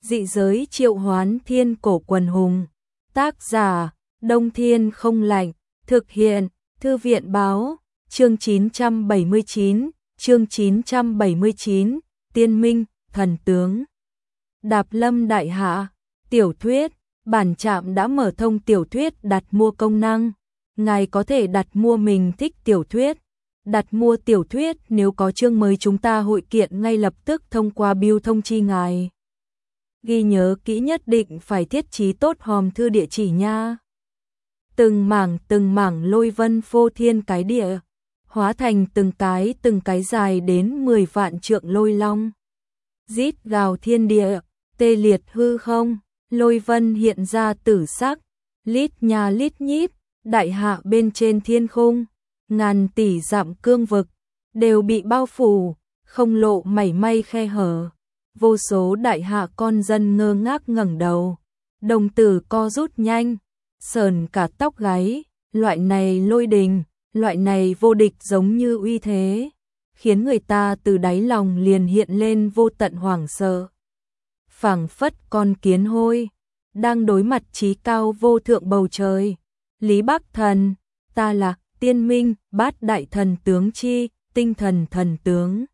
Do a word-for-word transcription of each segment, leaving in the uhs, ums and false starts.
Dị giới triệu hoán thiên cổ quần hùng. Tác giả, Đông Thiên không lạnh. Thực hiện, Thư viện báo. Chương chín trăm bảy mươi chín, chương chín trăm bảy mươi chín, Tiên Minh, Thần Tướng. Đạp Lâm Đại Hạ, tiểu thuyết, bản trạm đã mở thông tiểu thuyết đặt mua công năng. Ngài có thể đặt mua mình thích tiểu thuyết. Đặt mua tiểu thuyết nếu có chương mới chúng ta hội kiện ngay lập tức thông qua bưu thông chi ngài. Ghi nhớ kỹ nhất định phải thiết trí tốt hòm thư địa chỉ nha. Từng mảng từng mảng lôi vân phô thiên cái địa, hóa thành từng cái từng cái dài đến mười vạn trượng lôi long. Rít gào thiên địa, tê liệt hư không, lôi vân hiện ra tử sắc, lít nha lít nhít, đại hạ bên trên thiên khung, ngàn tỷ dặm cương vực, đều bị bao phủ, không lộ mảy may khe hở. Vô số đại hạ con dân ngơ ngác ngẩng đầu, đồng tử co rút nhanh, sờn cả tóc gáy, loại này lôi đình, loại này vô địch giống như uy thế, khiến người ta từ đáy lòng liền hiện lên vô tận hoảng sợ. Phảng phất con kiến hôi, đang đối mặt chí cao vô thượng bầu trời. Lý Bắc Thần, ta là Tiên Minh, bát đại thần tướng chi, tinh thần thần tướng.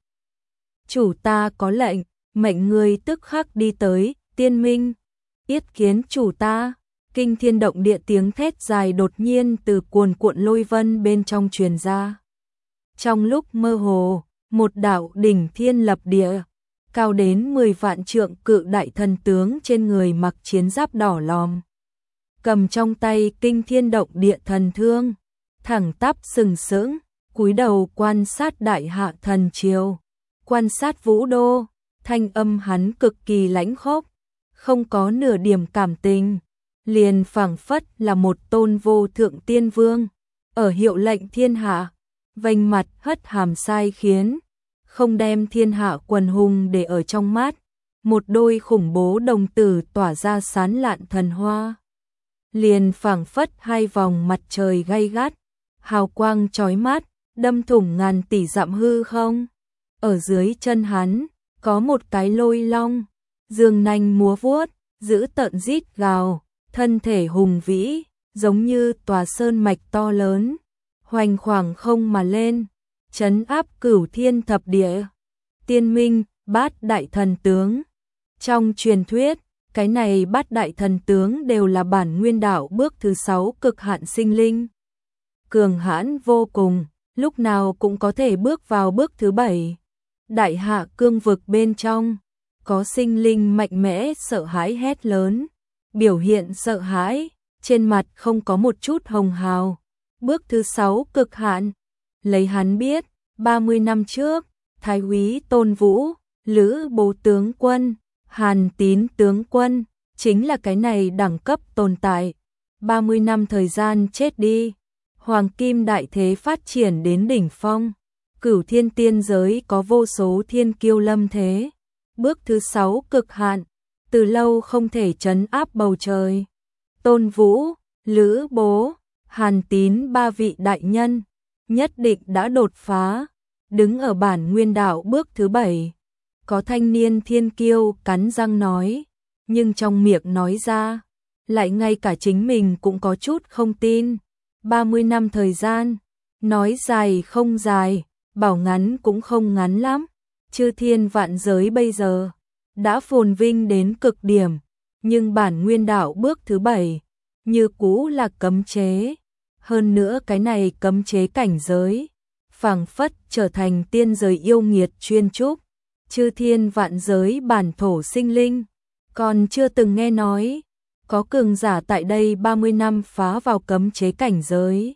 Chủ ta có lệnh, mệnh người tức khắc đi tới, Tiên Minh. Yết kiến chủ ta. Kinh thiên động địa tiếng thét dài đột nhiên từ cuồn cuộn lôi vân bên trong truyền ra. Trong lúc mơ hồ, một đạo đỉnh thiên lập địa, cao đến mười vạn trượng cự đại thần tướng trên người mặc chiến giáp đỏ lòm, cầm trong tay kinh thiên động địa thần thương, thẳng tắp sừng sững, cúi đầu quan sát đại hạ thần triều, quan sát vũ đô, thanh âm hắn cực kỳ lãnh khốc, không có nửa điểm cảm tình, liền phảng phất là một tôn vô thượng tiên vương, ở hiệu lệnh thiên hạ, vênh mặt hất hàm sai khiến, không đem thiên hạ quần hùng để ở trong mắt, một đôi khủng bố đồng tử tỏa ra sán lạn thần hoa. Liền phảng phất hai vòng mặt trời gay gắt, hào quang chói mắt, đâm thủng ngàn tỷ dặm hư không. Ở dưới chân hắn, có một cái lôi long, dương nanh múa vuốt, giữ tợn rít gào, thân thể hùng vĩ, giống như tòa sơn mạch to lớn, hoành khoảng không mà lên, trấn áp cửu thiên thập địa. Tiên Minh, bát đại thần tướng. Trong truyền thuyết, cái này bát đại thần tướng đều là bản nguyên đạo bước thứ sáu cực hạn sinh linh. Cường hãn vô cùng, lúc nào cũng có thể bước vào bước thứ bảy. Đại hạ cương vực bên trong, có sinh linh mạnh mẽ sợ hãi hét lớn, biểu hiện sợ hãi, trên mặt không có một chút hồng hào. Bước thứ sáu cực hạn, lấy hắn biết, ba mươi năm trước, Thái úy Tôn Vũ, Lữ Bố tướng quân, Hàn Tín tướng quân, chính là cái này đẳng cấp tồn tại. ba mươi năm thời gian chết đi, Hoàng Kim đại thế phát triển đến đỉnh phong, cửu thiên tiên giới có vô số thiên kiêu lâm thế. Bước thứ sáu cực hạn, từ lâu không thể trấn áp bầu trời. Tôn Vũ, Lữ Bố, Hàn Tín ba vị đại nhân, nhất định đã đột phá, đứng ở bản nguyên đạo bước thứ bảy. Có thanh niên thiên kiêu cắn răng nói, nhưng trong miệng nói ra, lại ngay cả chính mình cũng có chút không tin. ba mươi năm thời gian, nói dài không dài, bảo ngắn cũng không ngắn lắm. Chư thiên vạn giới bây giờ đã phồn vinh đến cực điểm, nhưng bản nguyên đạo bước thứ bảy như cũ là cấm chế. Hơn nữa cái này cấm chế cảnh giới, phảng phất trở thành tiên giới yêu nghiệt chuyên trúc. Chư thiên vạn giới bản thổ sinh linh, còn chưa từng nghe nói, có cường giả tại đây ba mươi năm phá vào cấm chế cảnh giới.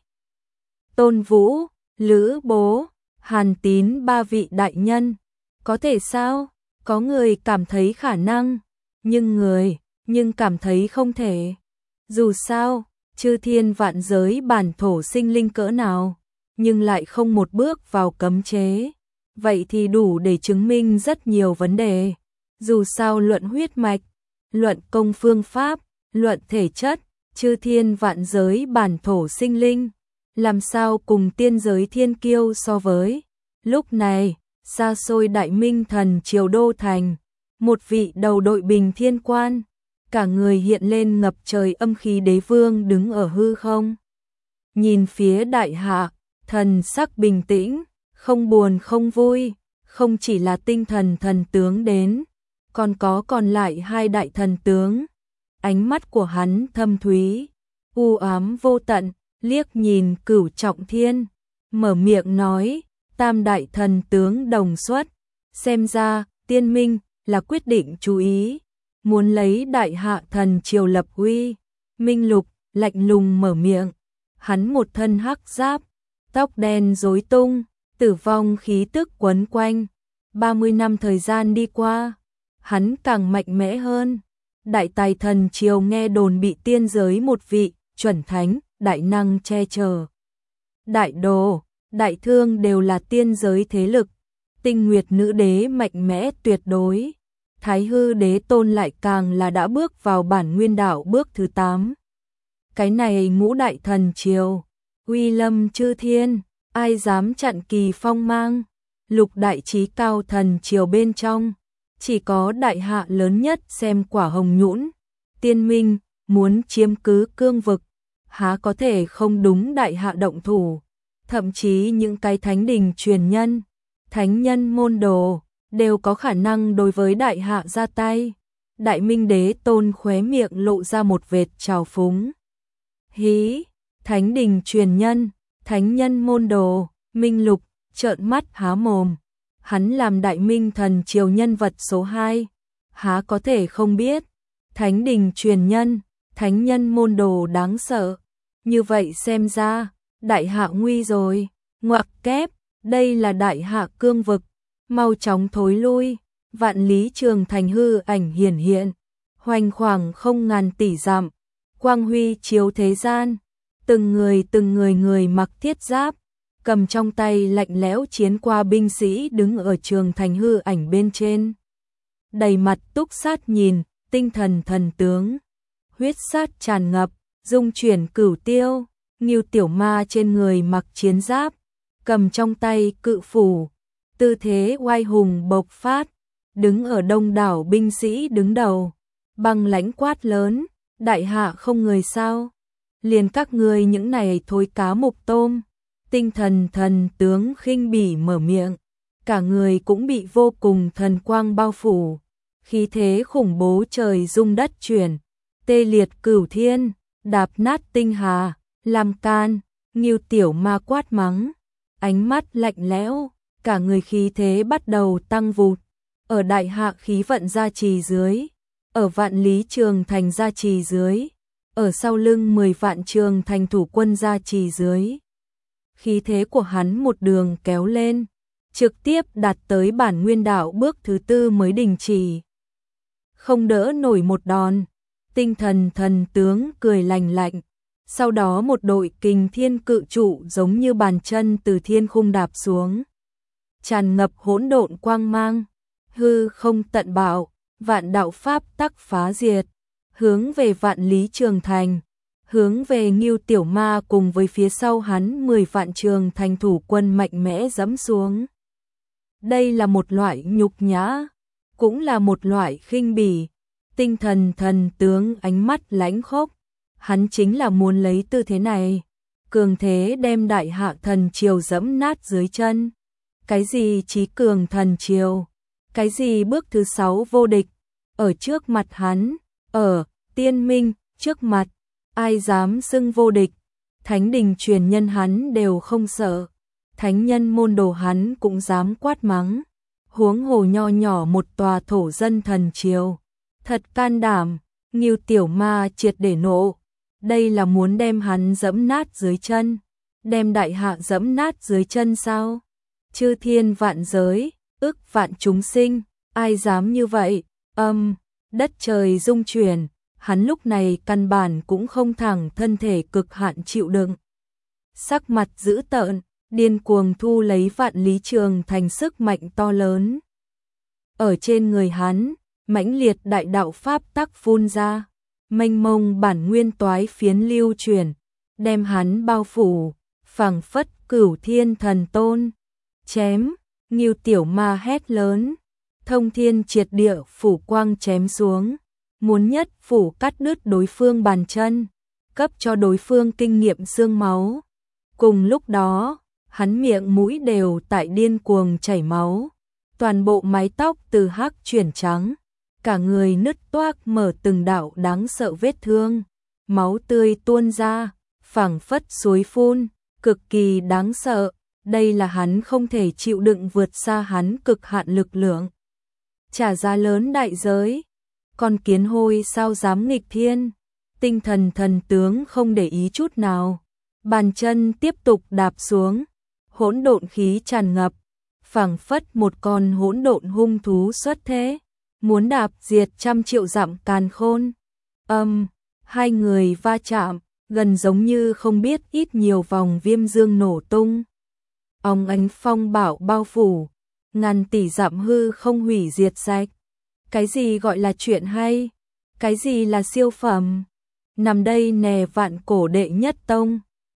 Tôn Vũ, Lữ Bố, Hàn Tín ba vị đại nhân, có thể sao? Có người cảm thấy khả năng, nhưng người, nhưng cảm thấy không thể. Dù sao, chư thiên vạn giới bản thổ sinh linh cỡ nào, nhưng lại không một bước vào cấm chế. Vậy thì đủ để chứng minh rất nhiều vấn đề. Dù sao luận huyết mạch, luận công phương pháp, luận thể chất, chư thiên vạn giới bản thổ sinh linh, làm sao cùng tiên giới thiên kiêu so với. Lúc này, xa xôi Đại Minh thần triều đô thành, một vị đầu đội bình thiên quan, cả người hiện lên ngập trời âm khí đế vương đứng ở hư không. Nhìn phía đại hạ, thần sắc bình tĩnh, không buồn không vui, không chỉ là tinh thần thần tướng đến, còn có còn lại hai đại thần tướng. Ánh mắt của hắn thâm thúy, u ám vô tận, liếc nhìn Cửu Trọng Thiên, mở miệng nói, tam đại thần tướng đồng xuất, xem ra Tiên Minh là quyết định chú ý, muốn lấy đại hạ thần triều lập uy. Minh Lục lạnh lùng mở miệng, hắn một thân hắc giáp, tóc đen rối tung, tử vong khí tức quấn quanh. ba mươi năm thời gian đi qua, hắn càng mạnh mẽ hơn. Đại tài thần triều nghe đồn bị tiên giới một vị chuẩn thánh, đại năng che chở. Đại đồ, đại thương đều là tiên giới thế lực. Tinh Nguyệt nữ đế mạnh mẽ tuyệt đối. Thái hư đế tôn lại càng là đã bước vào bản nguyên đạo bước thứ tám. Cái này ngũ đại thần triều, uy lâm chư thiên, ai dám chặn kỳ phong mang. Lục đại chí cao thần triều bên trong, chỉ có đại hạ lớn nhất xem quả hồng nhũn. Tiên Minh muốn chiếm cứ cương vực, há có thể không đúng đại hạ động thủ. Thậm chí những cái thánh đình truyền nhân, thánh nhân môn đồ, đều có khả năng đối với đại hạ ra tay. Đại Minh đế tôn khóe miệng lộ ra một vệt trào phúng. Hí, thánh đình truyền nhân, thánh nhân môn đồ, Minh Lục trợn mắt há mồm. Hắn làm Đại Minh thần triều nhân vật số hai, há có thể không biết. Thánh đình truyền nhân, thánh nhân môn đồ đáng sợ. Như vậy xem ra, đại hạ nguy rồi. Ngoặc kép, đây là đại hạ cương vực, mau chóng thối lui. Vạn lý trường thành hư ảnh hiển hiện, hoành khoảng không ngàn tỷ dặm, quang huy chiếu thế gian. Từng người từng người người mặc thiết giáp, cầm trong tay lạnh lẽo chiến qua binh sĩ đứng ở trường thành hư ảnh bên trên. Đầy mặt túc sát nhìn, tinh thần thần tướng, huyết sát tràn ngập, dung chuyển cửu tiêu. Ngưu tiểu ma trên người mặc chiến giáp, cầm trong tay cự phủ, tư thế oai hùng bộc phát, đứng ở đông đảo binh sĩ đứng đầu, băng lãnh quát lớn, đại hạ không người sao? Liền các ngươi những này thối cá mục tôm. Tinh thần thần tướng khinh bỉ mở miệng, cả người cũng bị vô cùng thần quang bao phủ, khí thế khủng bố trời rung đất chuyển, tê liệt cửu thiên, đạp nát tinh hà, làm can. Ngưu tiểu ma quát mắng, ánh mắt lạnh lẽo, cả người khí thế bắt đầu tăng vụt. Ở đại hạ khí vận gia trì dưới, ở vạn lý trường thành gia trì dưới, ở sau lưng mười vạn trường thành thủ quân gia trì dưới, khí thế của hắn một đường kéo lên, trực tiếp đạt tới bản nguyên đạo bước thứ tư mới đình chỉ. Không đỡ nổi một đòn. Tinh thần thần tướng cười lành lạnh, sau đó một đội kình thiên cự trụ giống như bàn chân từ thiên khung đạp xuống, tràn ngập hỗn độn quang mang, hư không tận bạo, vạn đạo pháp tắc phá diệt, hướng về vạn lý trường thành, hướng về Ngưu tiểu ma cùng với phía sau hắn mười vạn trường thành thủ quân mạnh mẽ giẫm xuống. Đây là một loại nhục nhã, cũng là một loại khinh bỉ. Tinh thần thần tướng ánh mắt lãnh khốc, hắn chính là muốn lấy tư thế này, cường thế đem đại hạ thần triều giẫm nát dưới chân. Cái gì chí cường thần triều, cái gì bước thứ sáu vô địch, ở trước mặt hắn, ở Tiên Minh trước mặt, ai dám xưng vô địch. Thánh đình truyền nhân hắn đều không sợ, thánh nhân môn đồ hắn cũng dám quát mắng, huống hồ nho nhỏ một tòa thổ dân thần triều. Thật can đảm. Ngưu tiểu ma triệt để nộ, đây là muốn đem hắn giẫm nát dưới chân, đem đại hạ giẫm nát dưới chân sao? Chư thiên vạn giới, ức vạn chúng sinh, ai dám như vậy? Âm, đất trời rung chuyển, hắn lúc này căn bản cũng không thẳng thân thể cực hạn chịu đựng. Sắc mặt dữ tợn, điên cuồng thu lấy vạn lý trường thành sức mạnh to lớn. Ở trên người hắn, mãnh liệt đại đạo pháp tắc phun ra, mênh mông bản nguyên toái phiến lưu chuyển, đem hắn bao phủ, phảng phất cửu thiên thần tôn. Chém, Ngưu tiểu ma hét lớn, thông thiên triệt địa phủ quang chém xuống, muốn nhất phủ cắt đứt đối phương bàn chân, cấp cho đối phương kinh nghiệm xương máu. Cùng lúc đó, hắn miệng mũi đều tại điên cuồng chảy máu, toàn bộ mái tóc từ hắc chuyển trắng, cả người nứt toác mở từng đạo đáng sợ vết thương, máu tươi tuôn ra, phảng phất suối phun, cực kỳ đáng sợ. Đây là hắn không thể chịu đựng, vượt xa hắn cực hạn lực lượng. Trả giá lớn đại giới, con kiến hôi sao dám nghịch thiên, tinh thần thần tướng không để ý chút nào, bàn chân tiếp tục đạp xuống, hỗn độn khí tràn ngập, phảng phất một con hỗn độn hung thú xuất thế, muốn đạp diệt trăm triệu dặm càn khôn. Âm, hai người va chạm, gần giống như không biết ít nhiều vòng viêm dương nổ tung. Ong ánh phong bạo bao phủ, ngàn tỷ dặm hư không hủy diệt sạch. Cái gì gọi là chuyện hay? Cái gì là siêu phẩm? Nằm đây nè vạn cổ đệ nhất tông,